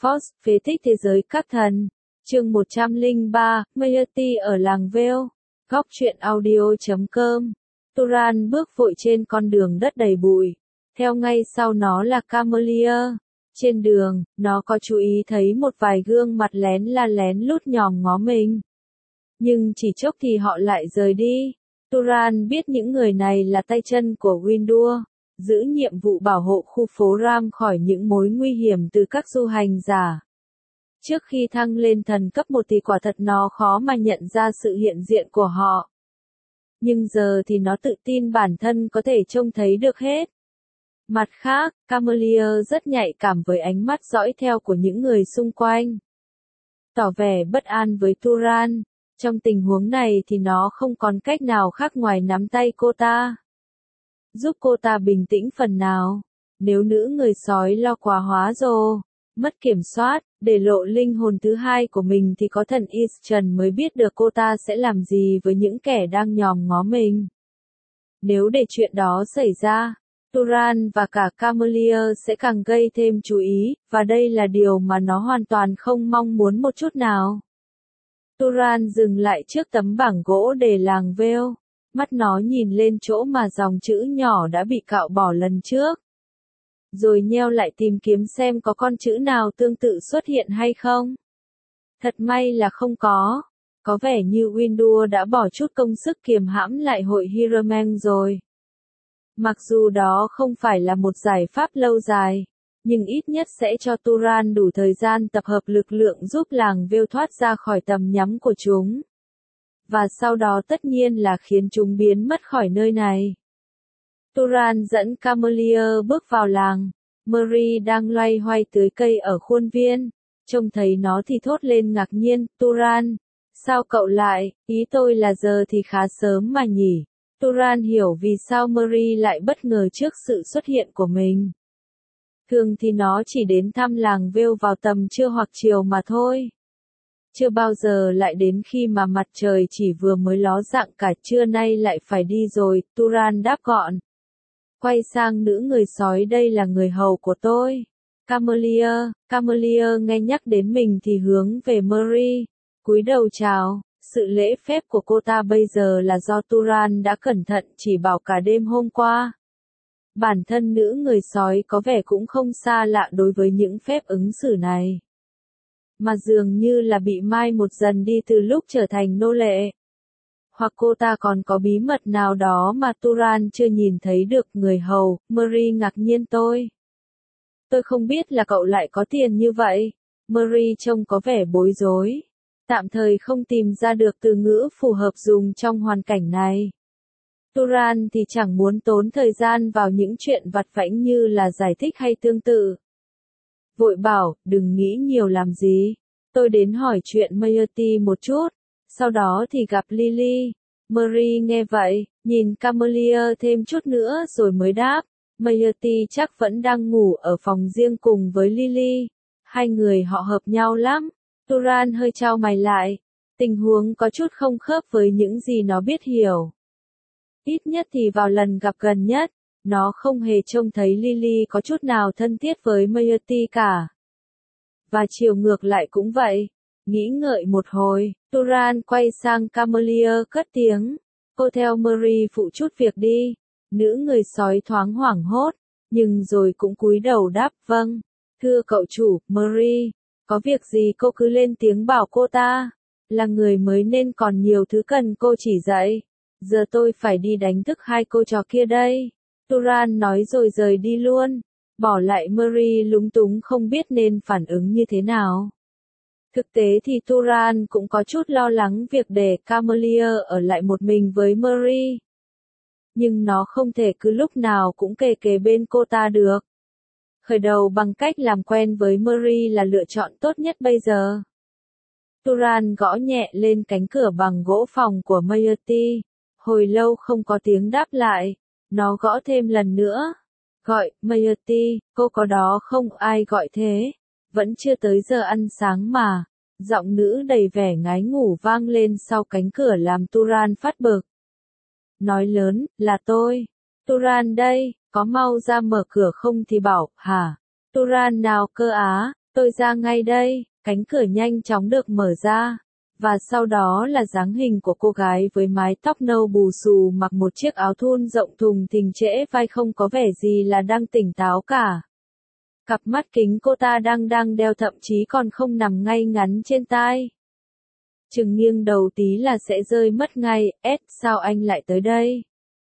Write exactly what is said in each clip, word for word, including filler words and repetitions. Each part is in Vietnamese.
Fox, phế tích thế giới các thần. Chương một trăm lẻ ba, Mayati ở làng Vale. Góc truyện audio chấm com. Turan bước vội trên con đường đất đầy bụi. Theo ngay sau nó là Camelia. Trên đường, nó có chú ý thấy một vài gương mặt lén la lén lút nhòm ngó mình. Nhưng chỉ chốc thì họ lại rời đi. Turan biết những người này là tay chân của Windur, giữ nhiệm vụ bảo hộ khu phố Ram khỏi những mối nguy hiểm từ các du hành giả. Trước khi thăng lên thần cấp một thì quả thật nó khó mà nhận ra sự hiện diện của họ. Nhưng giờ thì nó tự tin bản thân có thể trông thấy được hết. Mặt khác, Camelia rất nhạy cảm với ánh mắt dõi theo của những người xung quanh. Tỏ vẻ bất an với Turan, trong tình huống này thì nó không còn cách nào khác ngoài nắm tay cô ta. Giúp cô ta bình tĩnh phần nào. Nếu nữ người sói lo quá hóa rồ, mất kiểm soát, để lộ linh hồn thứ hai của mình thì có thần Eastern mới biết được cô ta sẽ làm gì với những kẻ đang nhòm ngó mình. Nếu để chuyện đó xảy ra, Turan và cả Camelia sẽ càng gây thêm chú ý, và đây là điều mà nó hoàn toàn không mong muốn một chút nào. Turan dừng lại trước tấm bảng gỗ để làng Vale, mắt nó nhìn lên chỗ mà dòng chữ nhỏ đã bị cạo bỏ lần trước. Rồi nheo lại tìm kiếm xem có con chữ nào tương tự xuất hiện hay không. Thật may là không có. Có vẻ như Windur đã bỏ chút công sức kiềm hãm lại hội Hieromen rồi. Mặc dù đó không phải là một giải pháp lâu dài, nhưng ít nhất sẽ cho Turan đủ thời gian tập hợp lực lượng giúp làng Vale thoát ra khỏi tầm nhắm của chúng. Và sau đó tất nhiên là khiến chúng biến mất khỏi nơi này. Turan dẫn Camelia bước vào làng. Mary đang loay hoay tưới cây ở khuôn viên. Trông thấy nó thì thốt lên ngạc nhiên, Turan, sao cậu lại, ý tôi là giờ thì khá sớm mà nhỉ. Turan hiểu vì sao Mary lại bất ngờ trước sự xuất hiện của mình. Thường thì nó chỉ đến thăm làng Vale vào tầm trưa hoặc chiều mà thôi. Chưa bao giờ lại đến khi mà mặt trời chỉ vừa mới ló dạng cả trưa nay lại phải đi rồi, Turan đáp gọn. Quay sang nữ người sói, đây là người hầu của tôi. Camelia, Camelia nghe nhắc đến mình thì hướng về Mary, cúi đầu chào. Sự lễ phép của cô ta bây giờ là do Turan đã cẩn thận chỉ bảo cả đêm hôm qua. Bản thân nữ người sói có vẻ cũng không xa lạ đối với những phép ứng xử này. Mà dường như là bị mai một dần đi từ lúc trở thành nô lệ. Hoặc cô ta còn có bí mật nào đó mà Turan chưa nhìn thấy được. Người hầu, Mary ngạc nhiên tôi. Tôi không biết là cậu lại có tiền như vậy. Mary trông có vẻ bối rối. Tạm thời không tìm ra được từ ngữ phù hợp dùng trong hoàn cảnh này. Turan thì chẳng muốn tốn thời gian vào những chuyện vặt vãnh như là giải thích hay tương tự. Vội bảo, đừng nghĩ nhiều làm gì. Tôi đến hỏi chuyện Mayati một chút. Sau đó thì gặp Lily. Mary nghe vậy, nhìn Camelia thêm chút nữa rồi mới đáp. Mayati chắc vẫn đang ngủ ở phòng riêng cùng với Lily. Hai người họ hợp nhau lắm. Turan hơi chau mày lại. Tình huống có chút không khớp với những gì nó biết hiểu. Ít nhất thì vào lần gặp gần nhất, nó không hề trông thấy Lily có chút nào thân thiết với Mayati cả. Và chiều ngược lại cũng vậy. Nghĩ ngợi một hồi, Turan quay sang Camelia cất tiếng. Cô theo Mary phụ chút việc đi. Nữ người sói thoáng hoảng hốt, nhưng rồi cũng cúi đầu đáp vâng. Thưa cậu chủ, Mary, có việc gì cô cứ lên tiếng bảo cô ta. Là người mới nên còn nhiều thứ cần cô chỉ dạy. Giờ tôi phải đi đánh thức hai cô trò kia đây. Turan nói rồi rời đi luôn. Bỏ lại Mary lúng túng không biết nên phản ứng như thế nào. Thực tế thì Turan cũng có chút lo lắng việc để Camelia ở lại một mình với Mary. Nhưng nó không thể cứ lúc nào cũng kề kề bên cô ta được. Khởi đầu bằng cách làm quen với Mary là lựa chọn tốt nhất bây giờ. Turan gõ nhẹ lên cánh cửa bằng gỗ phòng của Mayati. Hồi lâu không có tiếng đáp lại. Nó gõ thêm lần nữa. Gọi, Mayati, cô có đó không? Ai gọi thế? Vẫn chưa tới giờ ăn sáng mà. Giọng nữ đầy vẻ ngái ngủ vang lên sau cánh cửa làm Turan phát bực. Nói lớn, là tôi. Turan đây, có mau ra mở cửa không thì bảo, hả? Turan nào cơ á? Tôi ra ngay đây, cánh cửa nhanh chóng được mở ra. Và sau đó là dáng hình của cô gái với mái tóc nâu bù xù mặc một chiếc áo thun rộng thùng thình trễ vai không có vẻ gì là đang tỉnh táo cả. Cặp mắt kính cô ta đang đang đeo thậm chí còn không nằm ngay ngắn trên tai. Chừng nghiêng đầu tí là sẽ rơi mất ngay, Ed, sao anh lại tới đây?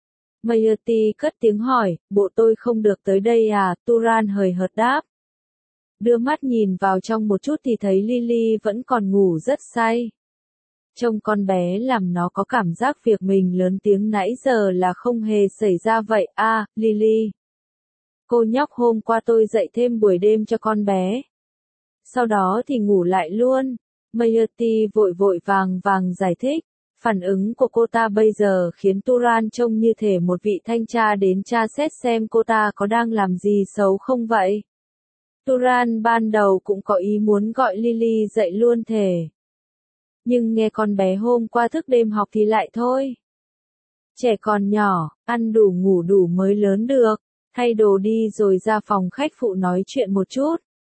Maierte cất tiếng hỏi, bộ tôi không được tới đây à, Turan hời hợt đáp. Đưa mắt nhìn vào trong một chút thì thấy Lily vẫn còn ngủ rất say. Trông con bé làm nó có cảm giác việc mình lớn tiếng nãy giờ là không hề xảy ra vậy. À, Lily. Cô nhóc hôm qua tôi dạy thêm buổi đêm cho con bé. Sau đó thì ngủ lại luôn. Maierte vội vội vàng vàng giải thích. Phản ứng của cô ta bây giờ khiến Turan trông như thể một vị thanh tra đến tra xét xem cô ta có đang làm gì xấu không vậy. Turan ban đầu cũng có ý muốn gọi Lily dậy luôn thể. Nhưng nghe con bé hôm qua thức đêm học thì lại thôi. Trẻ còn nhỏ, ăn đủ ngủ đủ mới lớn được, thay đồ đi rồi ra phòng khách phụ nói chuyện một chút.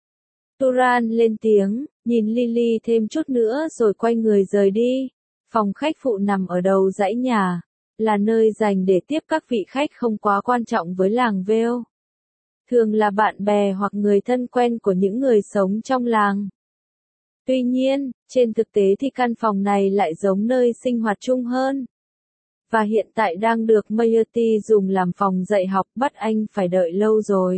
Turan lên tiếng, nhìn Lily thêm chút nữa rồi quay người rời đi. Phòng khách phụ nằm ở đầu dãy nhà, là nơi dành để tiếp các vị khách không quá quan trọng với làng Vale. Thường là bạn bè hoặc người thân quen của những người sống trong làng. Tuy nhiên, trên thực tế thì căn phòng này lại giống nơi sinh hoạt chung hơn. Và hiện tại đang được Maierte dùng làm phòng dạy học, bắt anh phải đợi lâu rồi.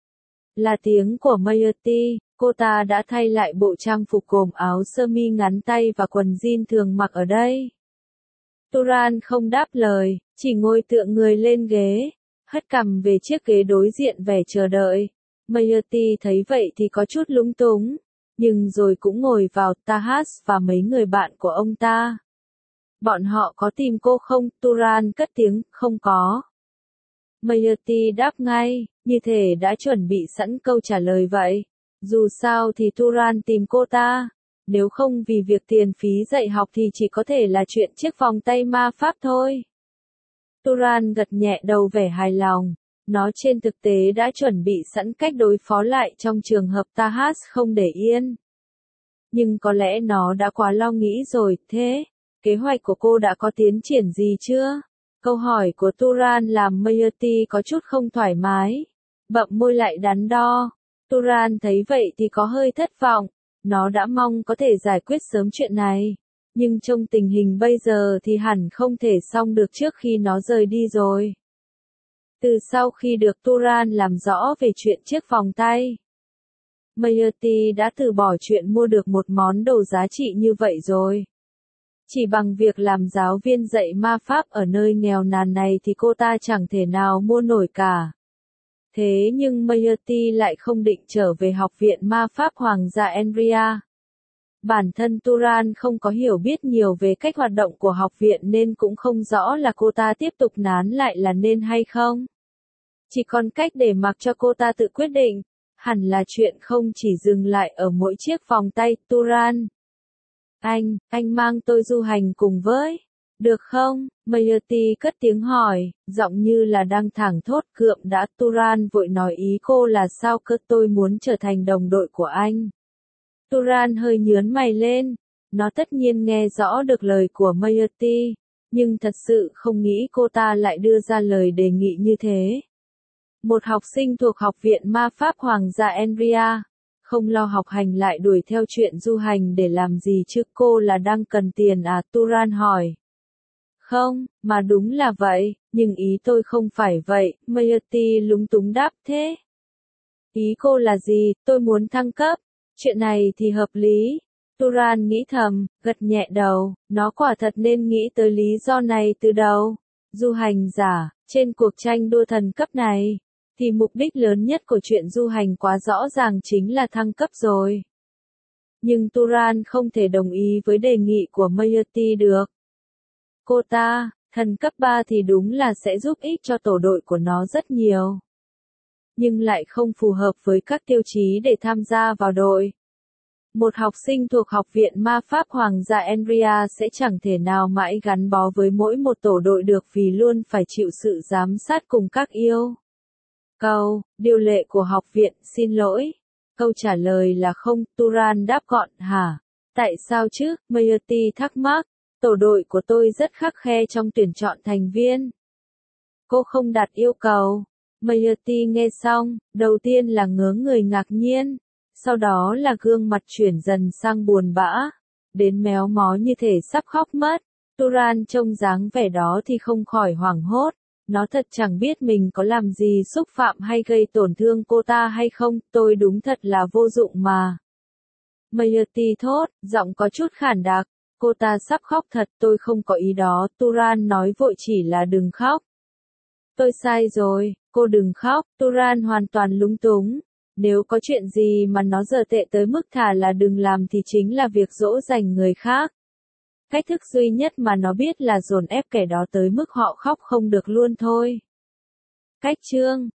Là tiếng của Maierte, cô ta đã thay lại bộ trang phục gồm áo sơ mi ngắn tay và quần jean thường mặc ở đây. Turan không đáp lời, chỉ ngồi tựa người lên ghế, hất cằm về chiếc ghế đối diện vẻ chờ đợi. Maierte thấy vậy thì có chút lúng túng, nhưng rồi cũng ngồi vào. Tahas và mấy người bạn của ông ta. Bọn họ có tìm cô không? Turan cất tiếng, không có. Maierte đáp ngay, như thể đã chuẩn bị sẵn câu trả lời vậy. Dù sao thì Turan tìm cô ta. Nếu không vì việc tiền phí dạy học thì chỉ có thể là chuyện chiếc vòng tay ma pháp thôi. Turan gật nhẹ đầu vẻ hài lòng. Nó trên thực tế đã chuẩn bị sẵn cách đối phó lại trong trường hợp Tahas không để yên. Nhưng có lẽ nó đã quá lo nghĩ rồi. Thế, kế hoạch của cô đã có tiến triển gì chưa? Câu hỏi của Turan làm Maierte có chút không thoải mái. Bậm môi lại đắn đo. Turan thấy vậy thì có hơi thất vọng. Nó đã mong có thể giải quyết sớm chuyện này. Nhưng trong tình hình bây giờ thì hẳn không thể xong được trước khi nó rời đi rồi. Từ sau khi được Turan làm rõ về chuyện chiếc vòng tay, Maierte đã từ bỏ chuyện mua được một món đồ giá trị như vậy rồi. Chỉ bằng việc làm giáo viên dạy ma pháp ở nơi nghèo nàn này thì cô ta chẳng thể nào mua nổi cả. Thế nhưng Maierte lại không định trở về học viện ma pháp Hoàng gia Enria. Bản thân Turan không có hiểu biết nhiều về cách hoạt động của học viện nên cũng không rõ là cô ta tiếp tục nán lại là nên hay không. Chỉ còn cách để mặc cho cô ta tự quyết định, hẳn là chuyện không chỉ dừng lại ở mỗi chiếc vòng tay. Turan. Anh, anh mang tôi du hành cùng với. Được không? Maierte cất tiếng hỏi, giọng như là đang thảng thốt cượm đã. Turan vội nói ý cô là sao cơ, tôi muốn trở thành đồng đội của anh. Turan hơi nhướng mày lên, nó tất nhiên nghe rõ được lời của Maierte, nhưng thật sự không nghĩ cô ta lại đưa ra lời đề nghị như thế. Một học sinh thuộc học viện ma pháp Hoàng gia Enria, không lo học hành lại đuổi theo chuyện du hành để làm gì chứ, cô là đang cần tiền à? Turan hỏi. Không, mà đúng là vậy, nhưng ý tôi không phải vậy. Maierte lúng túng đáp. Thế ý cô là gì? Tôi muốn thăng cấp. Chuyện này thì hợp lý. Turan nghĩ thầm, gật nhẹ đầu, nó quả thật nên nghĩ tới lý do này từ đầu. Du hành giả, trên cuộc tranh đua thần cấp này, thì mục đích lớn nhất của chuyện du hành quá rõ ràng chính là thăng cấp rồi. Nhưng Turan không thể đồng ý với đề nghị của Maierte được. Cô ta, thần cấp ba thì đúng là sẽ giúp ích cho tổ đội của nó rất nhiều. Nhưng lại không phù hợp với các tiêu chí để tham gia vào đội. Một học sinh thuộc học viện ma pháp Hoàng gia Enria sẽ chẳng thể nào mãi gắn bó với mỗi một tổ đội được vì luôn phải chịu sự giám sát cùng các yêu cầu, điều lệ của học viện. Xin lỗi, Câu trả lời là không, Turan đáp gọn, hả? Tại sao chứ? Mayati thắc mắc. Tổ đội của tôi rất khắt khe trong tuyển chọn thành viên. Cô không đặt yêu cầu. Mayati nghe xong, đầu tiên là ngớ người ngạc nhiên, sau đó là gương mặt chuyển dần sang buồn bã, đến méo mó như thể sắp khóc mất. Turan trông dáng vẻ đó thì không khỏi hoảng hốt, nó thật chẳng biết mình có làm gì xúc phạm hay gây tổn thương cô ta hay không, tôi đúng thật là vô dụng mà. Mayati thốt, giọng có chút khản đặc, cô ta sắp khóc thật, tôi không có ý đó, Turan nói vội chỉ là đừng khóc. Tôi sai rồi, cô đừng khóc, Turan hoàn toàn lúng túng. Nếu có chuyện gì mà nó dở tệ tới mức thà là đừng làm thì chính là việc dỗ dành người khác. Cách thức duy nhất mà nó biết là dồn ép kẻ đó tới mức họ khóc không được luôn thôi. Cách chương